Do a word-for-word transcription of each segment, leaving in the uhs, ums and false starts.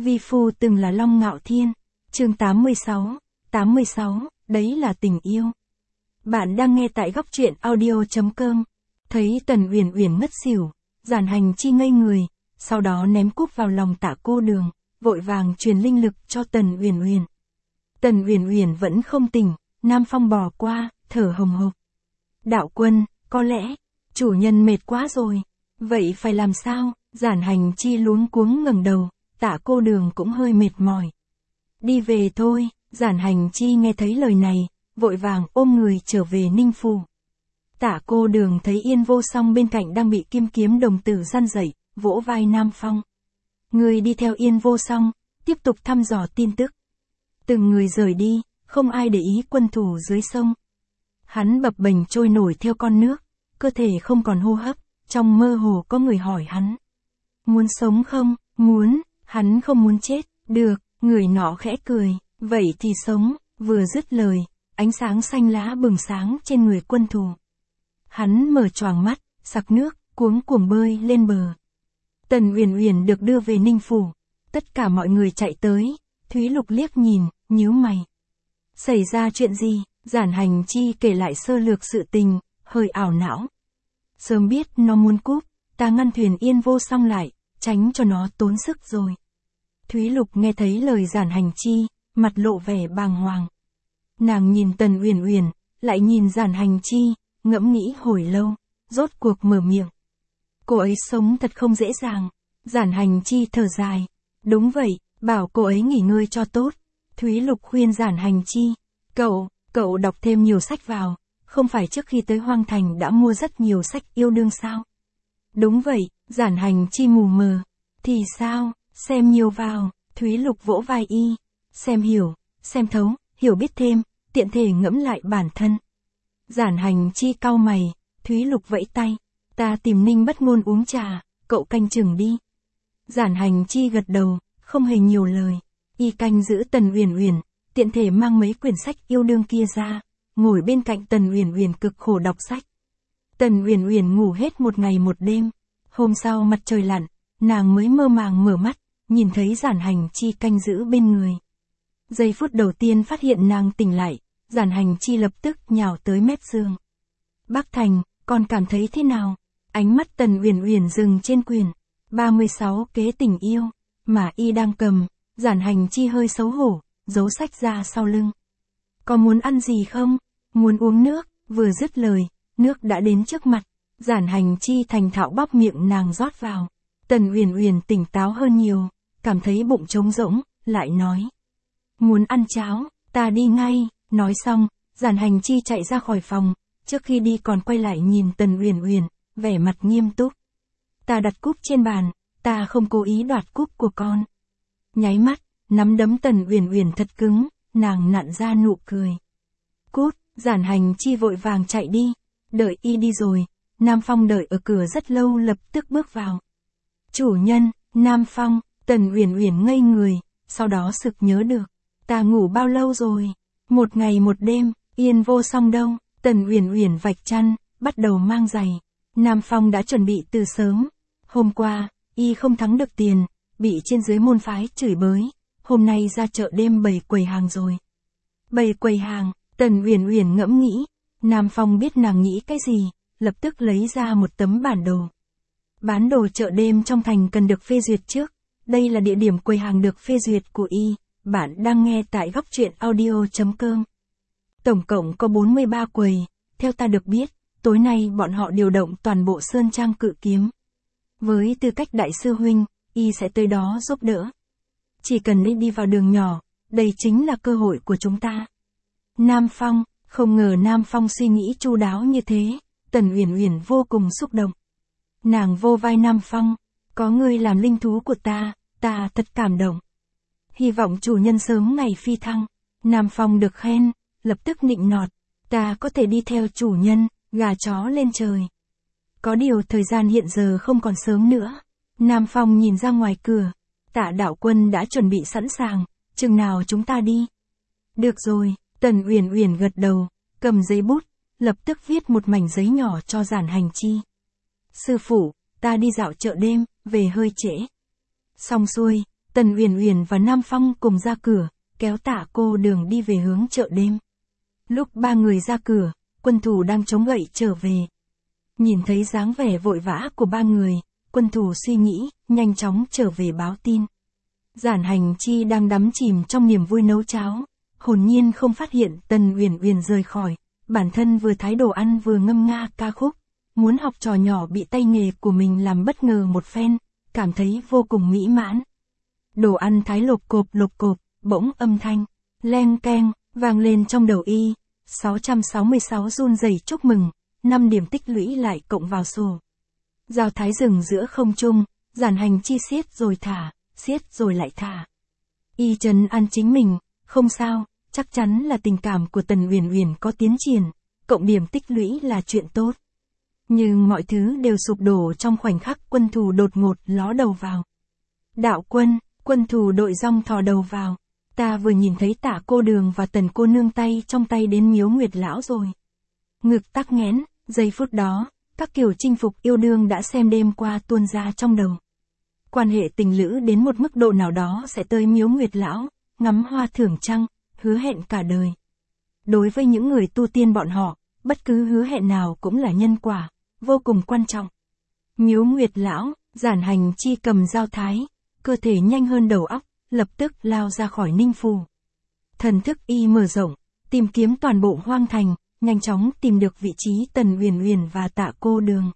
Vi phu từng là Long Ngạo Thiên. Chương tám mươi sáu, tám mươi sáu, đấy là tình yêu. Bạn đang nghe tại góc truyện audio chấm com. Thấy Tần Uyển Uyển ngất xỉu, Giản Hành Chi ngây người, sau đó ném cúp vào lòng Tạ Cô Đường, vội vàng truyền linh lực cho Tần Uyển Uyển. Tần Uyển Uyển vẫn không tỉnh, Nam Phong bò qua, thở hồng hộc. Đạo quân, có lẽ, chủ nhân mệt quá rồi. Vậy phải làm sao? Giản Hành Chi luống cuống ngẩng đầu, Tạ Cô Đường cũng hơi mệt mỏi. Đi về thôi. Giản Hành Chi nghe thấy lời này, vội vàng ôm người trở về Ninh Phủ. Tạ Cô Đường thấy Yên Vô Song bên cạnh đang bị Kim Kiếm đồng tử răn dậy, vỗ vai Nam Phong. Người đi theo Yên Vô Song, tiếp tục thăm dò tin tức. Từng người rời đi, không ai để ý quân thủ dưới sông. Hắn bập bềnh trôi nổi theo con nước, cơ thể không còn hô hấp, trong mơ hồ có người hỏi hắn. Muốn sống không? Muốn. Hắn không muốn chết. Được. Người nọ khẽ cười. Vậy thì sống. Vừa dứt lời, ánh sáng xanh lá bừng sáng trên người quân thù. Hắn mở choàng mắt, sặc nước, cuống cuồng bơi lên bờ. Tần Uyển Uyển được đưa về Ninh Phủ. Tất cả mọi người chạy tới. Thúy Lục liếc nhìn, nhíu mày. Xảy ra chuyện gì? Giản Hành Chi kể lại sơ lược sự tình, hơi ảo não. Sớm biết nó muốn cúp, ta ngăn thuyền Yên Vô Song lại, tránh cho nó tốn sức rồi. Thúy Lục nghe thấy lời Giản Hành Chi, mặt lộ vẻ bàng hoàng. Nàng nhìn Tần Uyển Uyển, lại nhìn Giản Hành Chi, ngẫm nghĩ hồi lâu, rốt cuộc mở miệng. Cô ấy sống thật không dễ dàng. Giản Hành Chi thở dài. Đúng vậy, bảo cô ấy nghỉ ngơi cho tốt. Thúy Lục khuyên Giản Hành Chi. Cậu, cậu đọc thêm nhiều sách vào. Không phải trước khi tới Hoang Thành đã mua rất nhiều sách yêu đương sao? Đúng vậy. Giản Hành Chi mù mờ. Thì sao? Xem nhiều vào. Thúy Lục vỗ vai y. Xem hiểu, xem thấu, hiểu biết thêm, tiện thể ngẫm lại bản thân. Giản Hành Chi cau mày. Thúy Lục vẫy tay. Ta tìm Ninh Bất Ngôn uống trà, cậu canh chừng đi. Giản Hành Chi gật đầu, không hề nhiều lời. Y canh giữ Tần Uyển Uyển, tiện thể mang mấy quyển sách yêu đương kia ra, ngồi bên cạnh Tần Uyển Uyển cực khổ đọc sách. Tần Uyển Uyển ngủ hết một ngày một đêm. Hôm sau mặt trời lặn, nàng mới mơ màng mở mắt, nhìn thấy Giản Hành Chi canh giữ bên người. Giây phút đầu tiên phát hiện nàng tỉnh lại, Giản Hành Chi lập tức nhào tới mép giường. Bác Thành, con cảm thấy thế nào? Ánh mắt Tần Uyển Uyển dừng trên quyển ba mươi sáu kế tình yêu mà y đang cầm. Giản Hành Chi hơi xấu hổ, giấu sách ra sau lưng. Có muốn ăn gì không? Muốn uống nước? Vừa dứt lời, nước đã đến trước mặt. Giản Hành Chi thành thạo bóp miệng nàng rót vào. Tần Uyển Uyển tỉnh táo hơn nhiều, cảm thấy bụng trống rỗng, lại nói. Muốn ăn cháo, ta đi ngay. Nói xong, Giản Hành Chi chạy ra khỏi phòng, trước khi đi còn quay lại nhìn Tần Uyển Uyển, vẻ mặt nghiêm túc. Ta đặt cúp trên bàn, ta không cố ý đoạt cúp của con. Nháy mắt, nắm đấm Tần Uyển Uyển thật cứng, nàng nặn ra nụ cười. Cút. Giản Hành Chi vội vàng chạy đi. Đợi y đi rồi, Nam Phong đợi ở cửa rất lâu lập tức bước vào. Chủ nhân, Nam Phong. Tần Uyển Uyển ngây người, sau đó sực nhớ được. Ta ngủ bao lâu rồi? Một ngày một đêm. Yên Vô Song đâu? Tần Uyển Uyển vạch chăn, bắt đầu mang giày. Nam Phong đã chuẩn bị từ sớm. Hôm qua, y không thắng được tiền, bị trên dưới môn phái chửi bới. Hôm nay ra chợ đêm bày quầy hàng rồi. Bày quầy hàng. Tần Uyển Uyển ngẫm nghĩ. Nam Phong biết nàng nghĩ cái gì, lập tức lấy ra một tấm bản đồ. Bán đồ chợ đêm trong thành cần được phê duyệt trước. Đây là địa điểm quầy hàng được phê duyệt của y. Bạn đang nghe tại góc truyện audio chấm com. Tổng cộng có bốn mươi ba quầy. Theo ta được biết, tối nay bọn họ điều động toàn bộ Sơn Trang Cự Kiếm. Với tư cách đại sư huynh, y sẽ tới đó giúp đỡ. Chỉ cần đi đi vào đường nhỏ, đây chính là cơ hội của chúng ta. Nam Phong. Không ngờ Nam Phong suy nghĩ chu đáo như thế. Tần Uyển Uyển vô cùng xúc động. Nàng vô vai Nam Phong. Có ngươi làm linh thú của ta, ta thật cảm động. Hy vọng chủ nhân sớm ngày phi thăng. Nam Phong được khen, lập tức nịnh nọt. Ta có thể đi theo chủ nhân, gà chó lên trời. Có điều thời gian hiện giờ không còn sớm nữa. Nam Phong nhìn ra ngoài cửa. Tạ đạo quân đã chuẩn bị sẵn sàng, chừng nào chúng ta đi? Được rồi. Tần Uyển Uyển gật đầu, cầm giấy bút, lập tức viết một mảnh giấy nhỏ cho Giản Hành Chi. Sư phụ, ta đi dạo chợ đêm, về hơi trễ. Xong xuôi, Tần Uyển Uyển và Nam Phong cùng ra cửa, kéo Tạ Cô Đường đi về hướng chợ đêm. Lúc ba người ra cửa, quân thủ đang chống gậy trở về. Nhìn thấy dáng vẻ vội vã của ba người, quân thủ suy nghĩ, nhanh chóng trở về báo tin. Giản Hành Chi đang đắm chìm trong niềm vui nấu cháo, hồn nhiên không phát hiện Tần Uyển Uyển rời khỏi, bản thân vừa thái đồ ăn vừa ngâm nga ca khúc, muốn học trò nhỏ bị tay nghề của mình làm bất ngờ một phen, cảm thấy vô cùng mỹ mãn. Đồ ăn thái lộp cộp lộp cộp, bỗng âm thanh, leng keng, vang lên trong đầu y, sáu trăm sáu mươi sáu run rẩy chúc mừng, năm điểm tích lũy lại cộng vào sổ. Dao thái rừng giữa không trung, Giản Hành Chi siết rồi thả, siết rồi lại thả. Y trấn an chính mình, không sao, chắc chắn là tình cảm của Tần Uyển Uyển có tiến triển, cộng điểm tích lũy là chuyện tốt. Nhưng mọi thứ đều sụp đổ trong khoảnh khắc quân thù đột ngột ló đầu vào. Đạo quân, quân thù đội rong thò đầu vào. Ta vừa nhìn thấy Tạ Cô Đường và Tần cô nương tay trong tay đến miếu Nguyệt lão rồi. Ngực tắc nghẽn, giây phút đó, các kiểu chinh phục yêu đương đã xem đêm qua tuôn ra trong đầu. Quan hệ tình lữ đến một mức độ nào đó sẽ tới miếu Nguyệt lão, ngắm hoa thưởng trăng, hứa hẹn cả đời. Đối với những người tu tiên bọn họ, bất cứ hứa hẹn nào cũng là nhân quả, vô cùng quan trọng. Miếu Nguyệt lão, Giản Hành Chi cầm dao thái, cơ thể nhanh hơn đầu óc, lập tức lao ra khỏi Ninh Phủ. Thần thức y mở rộng, tìm kiếm toàn bộ hoang thành, nhanh chóng tìm được vị trí Tần Uyển Uyển và Tạ Cô Đường.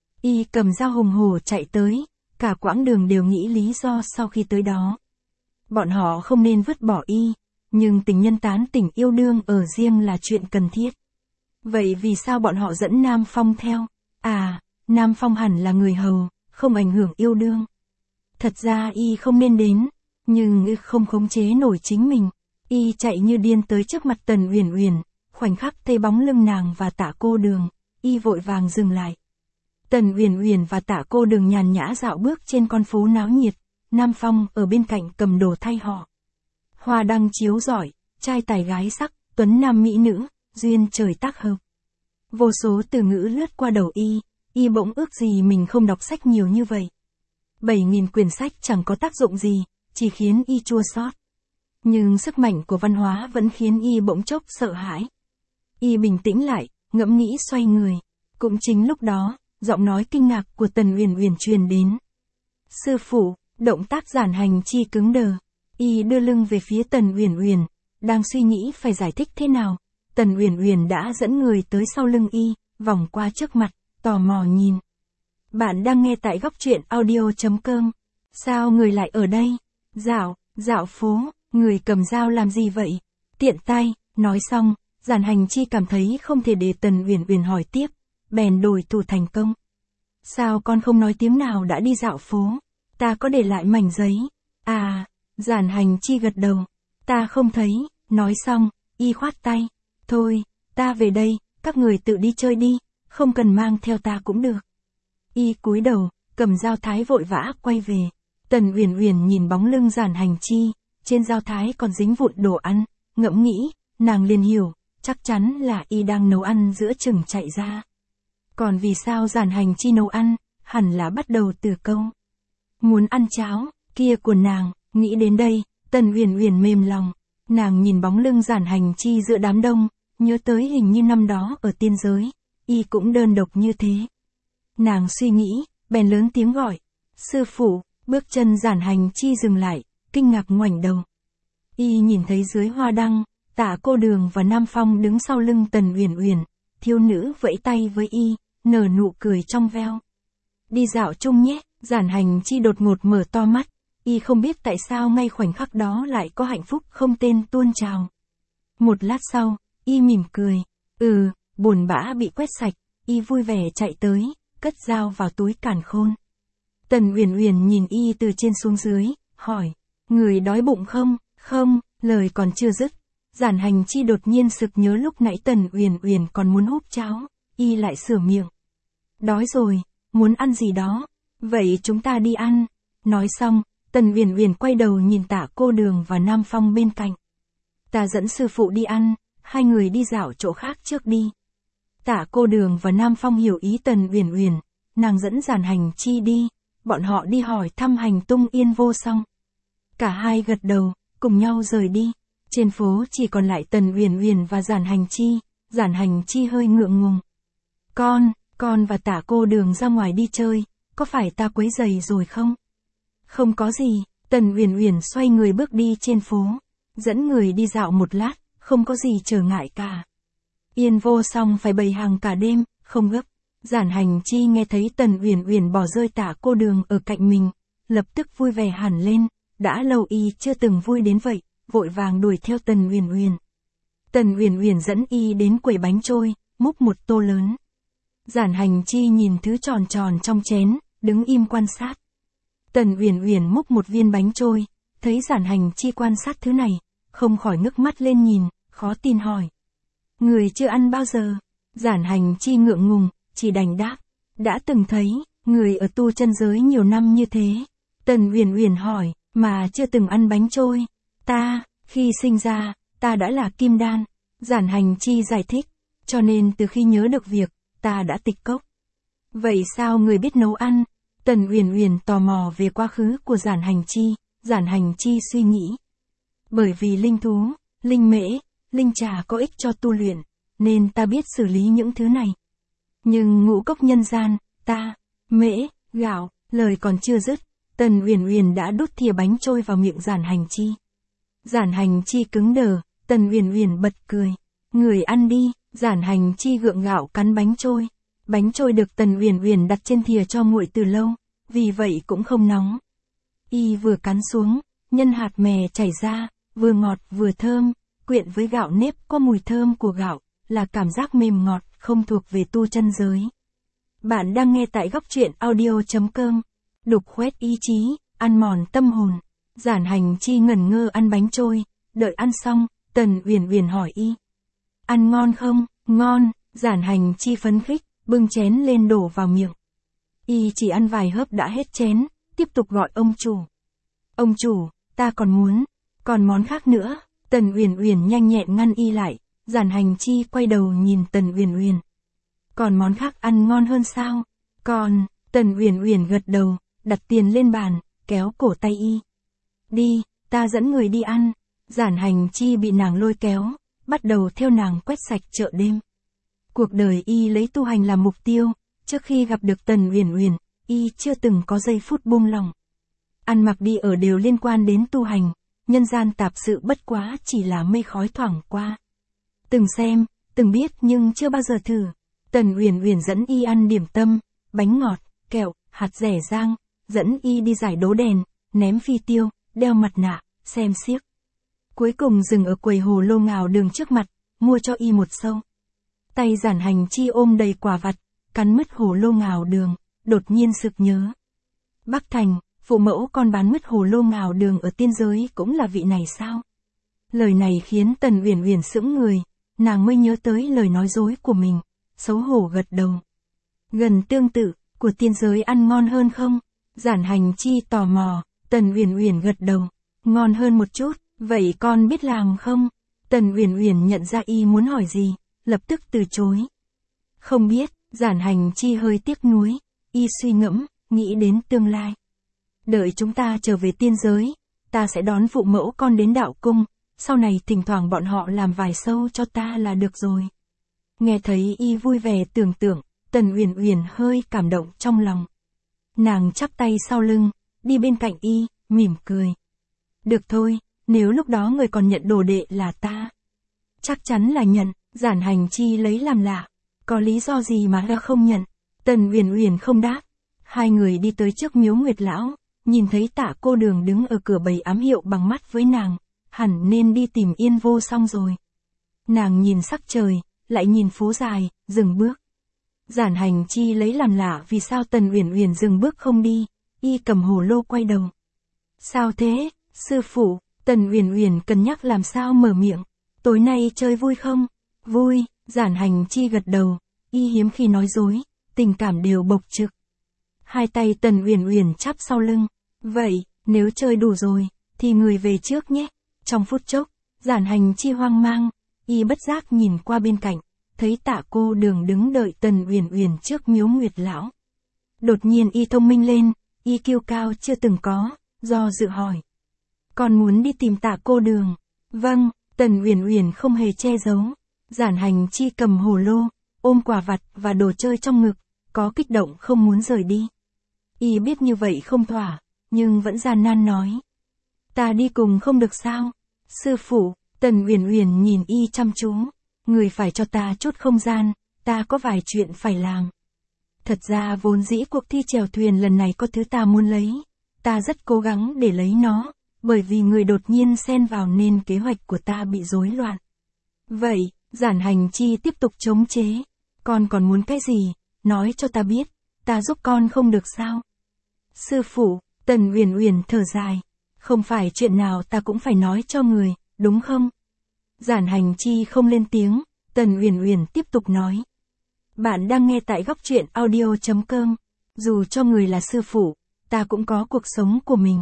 Y cầm dao hùng hổ chạy tới, cả quãng đường đều nghĩ lý do sau khi tới đó. Bọn họ không nên vứt bỏ y, nhưng tình nhân tán tỉnh yêu đương ở riêng là chuyện cần thiết. Vậy vì sao bọn họ dẫn Nam Phong theo? À, Nam Phong hẳn là người hầu, không ảnh hưởng yêu đương. Thật ra y không nên đến, nhưng y không khống chế nổi chính mình. Y chạy như điên tới trước mặt Tần Uyển Uyển, khoảnh khắc thấy bóng lưng nàng và Tạ Cô Đường, y vội vàng dừng lại. Tần Uyển Uyển và Tạ Cô Đường nhàn nhã dạo bước trên con phố náo nhiệt, Nam Phong ở bên cạnh cầm đồ thay họ. Hoa đăng chiếu rọi, trai tài gái sắc, tuấn nam mỹ nữ, duyên trời tác hợp. Vô số từ ngữ lướt qua đầu y, y bỗng ước gì mình không đọc sách nhiều như vậy. Bảy nghìn quyển sách chẳng có tác dụng gì, chỉ khiến y chua xót. Nhưng sức mạnh của văn hóa vẫn khiến y bỗng chốc sợ hãi. Y bình tĩnh lại, ngẫm nghĩ xoay người. Cũng chính lúc đó, giọng nói kinh ngạc của Tần Uyển Uyển truyền đến. Sư phụ, động tác Giản Hành Chi cứng đờ. Y đưa lưng về phía Tần Uyển Uyển, đang suy nghĩ phải giải thích thế nào. Tần Uyển Uyển đã dẫn người tới sau lưng y, vòng qua trước mặt, tò mò nhìn. Bạn đang nghe tại góc truyện audio chấm com. Sao người lại ở đây? Dạo, dạo phố, người cầm dao làm gì vậy? Tiện tay, nói xong, Giản Hành Chi cảm thấy không thể để Tần Uyển Uyển hỏi tiếp, bèn đổi thủ thành công. Sao con không nói tiếng nào đã đi dạo phố? Ta có để lại mảnh giấy. À, Giản Hành Chi gật đầu. Ta không thấy, nói xong, y khoát tay. Thôi, ta về đây, các người tự đi chơi đi, không cần mang theo ta cũng được. Y cúi đầu, cầm dao thái vội vã quay về. Tần Uyển Uyển nhìn bóng lưng Giản Hành Chi, trên dao thái còn dính vụn đồ ăn, ngẫm nghĩ, nàng liền hiểu, chắc chắn là y đang nấu ăn giữa chừng chạy ra. Còn vì sao Giản Hành Chi nấu ăn, hẳn là bắt đầu từ câu muốn ăn cháo kia của nàng. Nghĩ đến đây, Tần Uyển Uyển mềm lòng, nàng nhìn bóng lưng Giản Hành Chi giữa đám đông, nhớ tới hình như năm đó ở tiên giới, y cũng đơn độc như thế. Nàng suy nghĩ, bèn lớn tiếng gọi, sư phụ. Bước chân Giản Hành Chi dừng lại, kinh ngạc ngoảnh đầu. Y nhìn thấy dưới hoa đăng, Tạ Cô Đường và Nam Phong đứng sau lưng Tần Uyển Uyển, thiếu nữ vẫy tay với y, nở nụ cười trong veo. Đi dạo chung nhé. Giản Hành Chi đột ngột mở to mắt, y không biết tại sao ngay khoảnh khắc đó lại có hạnh phúc không tên tuôn trào. Một lát sau, y mỉm cười, ừ, buồn bã bị quét sạch, y vui vẻ chạy tới, cất dao vào túi càn khôn. Tần Uyển Uyển nhìn y từ trên xuống dưới, hỏi, người đói bụng không? Không, lời còn chưa dứt, Giản Hành Chi đột nhiên sực nhớ lúc nãy Tần Uyển Uyển còn muốn húp cháo, y lại sửa miệng. Đói rồi, muốn ăn gì đó, vậy chúng ta đi ăn. Nói xong, Tần Uyển Uyển quay đầu nhìn Tạ Cô Đường và Nam Phong bên cạnh. Ta dẫn sư phụ đi ăn, hai người đi dạo chỗ khác trước đi. Tạ Cô Đường và Nam Phong hiểu ý Tần Uyển Uyển, nàng dẫn Giản Hành Chi đi, bọn họ đi hỏi thăm hành tung Yên Vô Song. Cả hai gật đầu, cùng nhau rời đi. Trên phố chỉ còn lại Tần Uyển Uyển và Giản Hành Chi, Giản Hành Chi hơi ngượng ngùng. Con, con và Tả cô Đường ra ngoài đi chơi, có phải ta quấy rầy rồi không? Không có gì, Tần Uyển Uyển xoay người bước đi trên phố, dẫn người đi dạo một lát, không có gì trở ngại cả. Yên Vô Song phải bày hàng cả đêm, không gấp. Giản Hành Chi nghe thấy Tần Uyển Uyển bỏ rơi Tả cô Đường ở cạnh mình, lập tức vui vẻ hẳn lên, đã lâu y chưa từng vui đến vậy, vội vàng đuổi theo Tần Uyển Uyển. Tần Uyển Uyển dẫn y đến quầy bánh trôi, múc một tô lớn. Giản Hành Chi nhìn thứ tròn tròn trong chén, đứng im quan sát. Tần Uyển Uyển múc một viên bánh trôi, thấy Giản Hành Chi quan sát thứ này, không khỏi ngước mắt lên nhìn, khó tin hỏi. Người chưa ăn bao giờ? Giản Hành Chi ngượng ngùng, chỉ đành đáp. Đã từng thấy, người ở tu chân giới nhiều năm như thế. Tần Uyển Uyển hỏi, mà chưa từng ăn bánh trôi. Ta, khi sinh ra, ta đã là kim đan. Giản Hành Chi giải thích, cho nên từ khi nhớ được việc, ta đã tịch cốc. Vậy sao người biết nấu ăn? Tần Uyển Uyển tò mò về quá khứ của Giản Hành Chi. Giản Hành Chi suy nghĩ. Bởi vì linh thú, linh mễ, linh trà có ích cho tu luyện, nên ta biết xử lý những thứ này. Nhưng ngũ cốc nhân gian, ta, mễ, gạo, lời còn chưa dứt, Tần Uyển Uyển đã đút thìa bánh trôi vào miệng Giản Hành Chi. Giản Hành Chi cứng đờ, Tần Uyển Uyển bật cười. Người ăn đi, Giản Hành Chi gượng gạo cắn bánh trôi. Bánh trôi được Tần Uyển Uyển đặt trên thìa cho nguội từ lâu, vì vậy cũng không nóng. Y vừa cắn xuống, nhân hạt mè chảy ra, vừa ngọt vừa thơm, quyện với gạo nếp có mùi thơm của gạo, là cảm giác mềm ngọt, không thuộc về tu chân giới. Bạn đang nghe tại góc truyện audio chấm com. Đục khoét ý chí, ăn mòn tâm hồn. Giản Hành Chi ngẩn ngơ ăn bánh trôi, đợi ăn xong, Tần Uyển Uyển hỏi y. Ăn ngon không? Ngon, Giản Hành Chi phấn khích, bưng chén lên đổ vào miệng. Y chỉ ăn vài hớp đã hết chén, tiếp tục gọi ông chủ. Ông chủ, ta còn muốn, còn món khác nữa. Tần Uyển Uyển nhanh nhẹn ngăn y lại, Giản Hành Chi quay đầu nhìn Tần Uyển Uyển. Còn món khác ăn ngon hơn sao? Còn, Tần Uyển Uyển gật đầu, đặt tiền lên bàn, kéo cổ tay y. Đi, ta dẫn người đi ăn. Giản Hành Chi bị nàng lôi kéo, bắt đầu theo nàng quét sạch chợ đêm. Cuộc đời y lấy tu hành làm mục tiêu, trước khi gặp được Tần Uyển Uyển, y chưa từng có giây phút buông lỏng. Ăn mặc đi ở đều liên quan đến tu hành, nhân gian tạp sự bất quá chỉ là mây khói thoảng qua. Từng xem, từng biết nhưng chưa bao giờ thử. Tần Uyển Uyển dẫn y ăn điểm tâm, bánh ngọt, kẹo, hạt dẻ rang, dẫn y đi giải đố đèn, ném phi tiêu, đeo mặt nạ, xem xiếc. Cuối cùng dừng ở quầy hồ lô ngào đường trước mặt, mua cho y một sâu. Tay Giản Hành Chi ôm đầy quả vặt, cắn mứt hồ lô ngào đường, đột nhiên sực nhớ. Bắc Thành, phụ mẫu con bán mứt hồ lô ngào đường ở tiên giới cũng là vị này sao? Lời này khiến Tần Uyển Uyển sững người, nàng mới nhớ tới lời nói dối của mình, xấu hổ gật đầu. Gần tương tự, của tiên giới ăn ngon hơn không? Giản Hành Chi tò mò, Tần Uyển Uyển gật đầu, ngon hơn một chút, vậy con biết làm không? Tần Uyển Uyển nhận ra y muốn hỏi gì, lập tức từ chối. Không biết, Giản Hành Chi hơi tiếc nuối, y suy ngẫm, nghĩ đến tương lai. Đợi chúng ta trở về tiên giới, ta sẽ đón phụ mẫu con đến đạo cung, sau này thỉnh thoảng bọn họ làm vài sâu cho ta là được rồi. Nghe thấy y vui vẻ tưởng tượng, Tần Uyển Uyển hơi cảm động trong lòng. Nàng chắp tay sau lưng, đi bên cạnh y, mỉm cười. Được thôi, nếu lúc đó người còn nhận đồ đệ là ta. Chắc chắn là nhận, Giản Hành Chi lấy làm lạ. Có lý do gì mà ta không nhận? Tần Uyển Uyển không đáp. Hai người đi tới trước miếu Nguyệt Lão, nhìn thấy Tạ cô Đường đứng ở cửa bày ám hiệu bằng mắt với nàng, hẳn nên đi tìm Yên Vô Song rồi. Nàng nhìn sắc trời, lại nhìn phố dài, dừng bước. Giản Hành Chi lấy làm lạ vì sao Tần Uyển Uyển dừng bước không đi, y cầm hồ lô quay đầu. Sao thế, sư phụ? Tần Uyển Uyển cân nhắc làm sao mở miệng. Tối nay chơi vui không? Vui, Giản Hành Chi gật đầu, y hiếm khi nói dối, tình cảm đều bộc trực. Hai tay Tần Uyển Uyển chắp sau lưng. Vậy, nếu chơi đủ rồi, thì người về trước nhé. Trong phút chốc, Giản Hành Chi hoang mang, y bất giác nhìn qua bên cạnh, thấy Tạ cô Đường đứng đợi Tần Uyển Uyển trước miếu Nguyệt Lão. Đột nhiên y thông minh lên, y kiêu cao chưa từng có, do dự hỏi. Con muốn đi tìm Tạ cô đường. Vâng, Tần Uyển Uyển không hề che giấu. Giản Hành Chi cầm hồ lô, ôm quà vặt và đồ chơi trong ngực, có kích động không muốn rời đi. Y biết như vậy không thỏa, nhưng vẫn gian nan nói. Ta đi cùng không được sao? Sư phụ, Tần Uyển Uyển nhìn Y chăm chú. Người phải cho ta chút không gian, ta có vài chuyện phải làm. Thật ra vốn dĩ cuộc thi chèo thuyền lần này có thứ ta muốn lấy. Ta rất cố gắng để lấy nó, bởi vì người đột nhiên xen vào nên kế hoạch của ta bị rối loạn. Vậy, Giản Hành Chi tiếp tục chống chế. Con còn muốn cái gì? Nói cho ta biết, ta giúp con không được sao? Sư phụ, Tần Uyển Uyển thở dài. Không phải chuyện nào ta cũng phải nói cho người, đúng không? Giản Hành Chi không lên tiếng, Tần Uyển Uyển tiếp tục nói. Bạn đang nghe tại góc truyện audio chấm com. Dù cho người là sư phụ, ta cũng có cuộc sống của mình.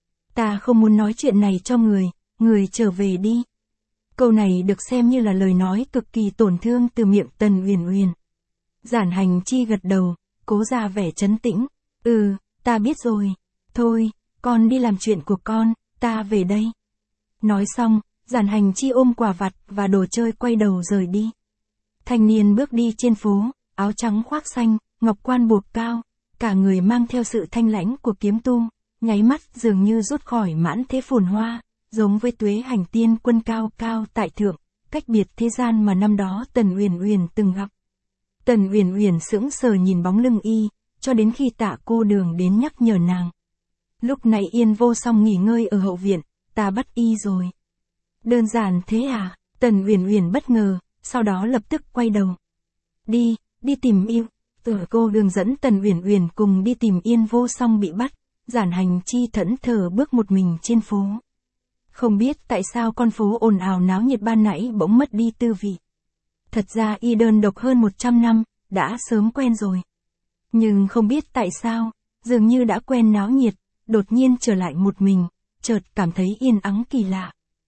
Ta không muốn nói chuyện này cho người, người trở về đi. Câu này được xem như là lời nói cực kỳ tổn thương từ miệng Tần Uyển Uyển. Giản Hành Chi gật đầu, cố ra vẻ trấn tĩnh. Ừ, ta biết rồi. Thôi, con đi làm chuyện của con, ta về đây. Nói xong, Giản Hành Chi ôm quà vặt và đồ chơi quay đầu rời đi. Thanh niên bước đi trên phố, áo trắng khoác xanh, ngọc quan buộc cao, cả người mang theo sự thanh lãnh của kiếm tu, nháy mắt dường như rút khỏi mãn thế phồn hoa, giống với Tuế Hành Tiên Quân cao cao tại thượng, cách biệt thế gian mà năm đó Tần Uyển Uyển từng gặp. Tần Uyển Uyển sững sờ nhìn bóng lưng Y, cho đến khi Tạ cô đường đến nhắc nhở nàng. Lúc này Yên Vô Song nghỉ ngơi ở hậu viện, ta bắt Y rồi. Đơn giản thế à? Tần Uyển Uyển bất ngờ, sau đó lập tức quay đầu. Đi, đi tìm Y. Tạ cô đường dẫn Tần Uyển Uyển cùng đi tìm Yên Vô Song bị bắt. Giản Hành Chi thẫn thờ bước một mình trên phố. Không biết tại sao con phố ồn ào náo nhiệt ban nãy bỗng mất đi tư vị. Thật ra Y đơn độc hơn một trăm năm, đã sớm quen rồi. Nhưng không biết tại sao, dường như đã quen náo nhiệt, đột nhiên trở lại một mình, chợt cảm thấy yên ắng kỳ lạ.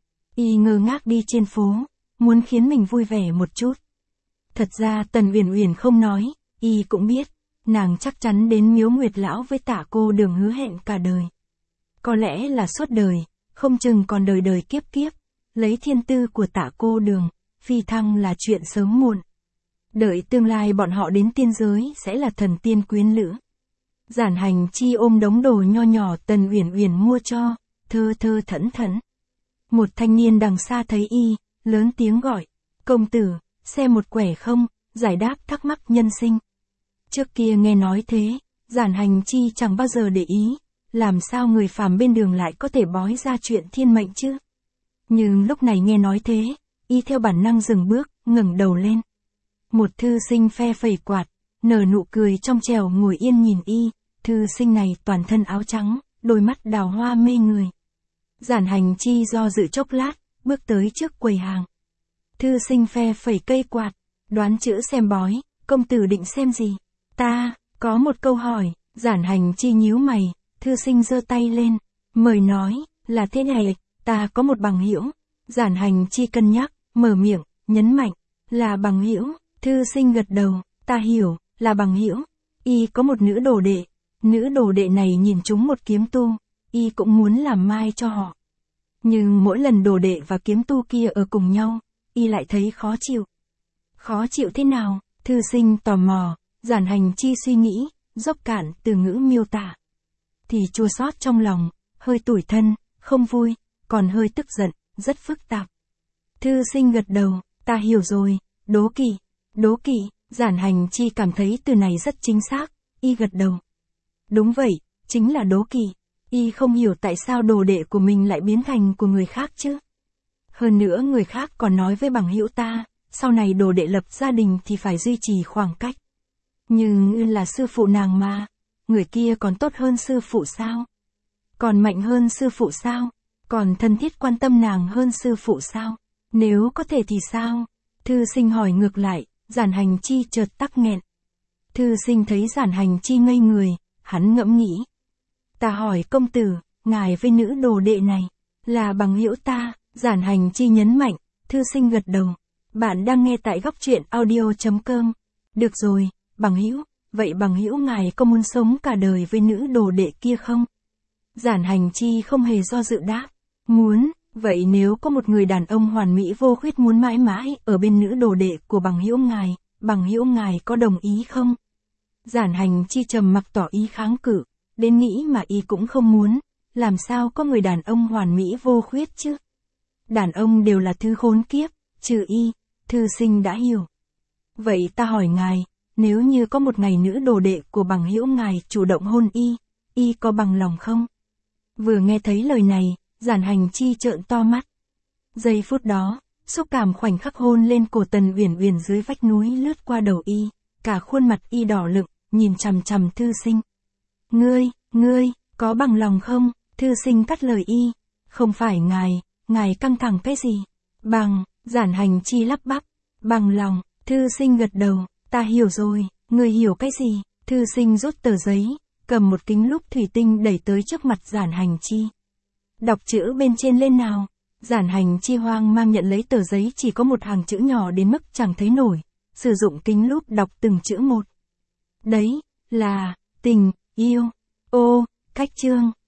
Y ngơ ngác đi trên phố, muốn khiến mình vui vẻ một chút. Thật ra Tần Uyển Uyển không nói, Y cũng biết, nàng chắc chắn đến Miếu Nguyệt Lão với Tạ cô đường hứa hẹn cả đời. Có lẽ là suốt đời, không chừng còn đời đời kiếp kiếp, lấy thiên tư của Tạ cô đường, phi thăng là chuyện sớm muộn. Đợi tương lai bọn họ đến tiên giới sẽ là thần tiên quyến lữ. Giản Hành Chi ôm đống đồ nho nhỏ Tần Uyển Uyển mua cho, thơ thơ thẫn thẫn. Một thanh niên đằng xa thấy Y, lớn tiếng gọi, công tử, xem một quẻ không, giải đáp thắc mắc nhân sinh. Trước kia nghe nói thế, Giản Hành Chi chẳng bao giờ để ý, làm sao người phàm bên đường lại có thể bói ra chuyện thiên mệnh chứ. Nhưng lúc này nghe nói thế, Y theo bản năng dừng bước, ngẩng đầu lên. Một thư sinh phe phẩy quạt, nở nụ cười trong trẻo ngồi yên nhìn Y, thư sinh này toàn thân áo trắng, đôi mắt đào hoa mê người. Giản Hành Chi do dự chốc lát, bước tới trước quầy hàng. Thư sinh phe phẩy cây quạt, đoán chữ xem bói, công tử định xem gì? Ta, có một câu hỏi. Giản Hành Chi nhíu mày, thư sinh giơ tay lên, mời nói, là thế này, ta có một bằng hữu. Giản Hành Chi cân nhắc, mở miệng, nhấn mạnh, là bằng hữu. Thư sinh gật đầu, ta hiểu, là bằng hữu. Y có một nữ đồ đệ, nữ đồ đệ này nhìn chúng một kiếm tu, Y cũng muốn làm mai cho họ. Nhưng mỗi lần đồ đệ và kiếm tu kia ở cùng nhau, Y lại thấy khó chịu. Khó chịu thế nào? Thư sinh tò mò. Giản Hành Chi suy nghĩ, dốc cạn từ ngữ miêu tả. Thì chua xót trong lòng, hơi tủi thân, không vui, còn hơi tức giận, rất phức tạp. Thư sinh gật đầu, ta hiểu rồi, đố kỵ. Đố kỵ, Giản Hành Chi cảm thấy từ này rất chính xác, Y gật đầu. Đúng vậy, chính là đố kỵ. Y không hiểu tại sao đồ đệ của mình lại biến thành của người khác chứ. Hơn nữa người khác còn nói với bằng hữu ta, sau này đồ đệ lập gia đình thì phải duy trì khoảng cách. Nhưng là sư phụ nàng mà, người kia còn tốt hơn sư phụ sao? Còn mạnh hơn sư phụ sao? Còn thân thiết quan tâm nàng hơn sư phụ sao? Nếu có thể thì sao? Thư sinh hỏi ngược lại, Giản Hành Chi chợt tắc nghẹn. Thư sinh thấy Giản Hành Chi ngây người, hắn ngẫm nghĩ. Ta hỏi công tử, ngài với nữ đồ đệ này, là bằng hữu ta. Giản Hành Chi nhấn mạnh, thư sinh gật đầu. Bạn đang nghe tại góc truyện audio chấm com. Được rồi, bằng hữu, vậy bằng hữu ngài có muốn sống cả đời với nữ đồ đệ kia không? Giản Hành Chi không hề do dự đáp. Muốn, vậy nếu có một người đàn ông hoàn mỹ vô khuyết muốn mãi mãi ở bên nữ đồ đệ của bằng hữu ngài, bằng hữu ngài có đồng ý không? Giản Hành Chi trầm mặc tỏ ý kháng cự, đến nghĩ mà y cũng không muốn, làm sao có người đàn ông hoàn mỹ vô khuyết chứ? Đàn ông đều là thứ khốn kiếp, trừ y, thư sinh đã hiểu. Vậy ta hỏi ngài, nếu như có một ngày nữ đồ đệ của bằng hữu ngài chủ động hôn y, y có bằng lòng không? Vừa nghe thấy lời này, Giản Hành Chi trợn to mắt. Giây phút đó, xúc cảm khoảnh khắc hôn lên cổ Tần Uyển Uyển dưới vách núi lướt qua đầu y, cả khuôn mặt y đỏ lựng, nhìn chằm chằm thư sinh. Ngươi, ngươi, có bằng lòng không? Thư sinh cắt lời y. Không phải ngài, ngài căng thẳng cái gì? Bằng, Giản Hành Chi lắp bắp. Bằng lòng, thư sinh gật đầu, ta hiểu rồi, ngươi hiểu cái gì? Thư sinh rút tờ giấy, cầm một kính lúp thủy tinh đẩy tới trước mặt Giản Hành Chi. Đọc chữ bên trên lên nào. Giản Hành Chi hoang mang nhận lấy tờ giấy chỉ có một hàng chữ nhỏ đến mức chẳng thấy nổi, sử dụng kính lúp đọc từng chữ một. Đấy, là, tình, yêu, ô, cách chương.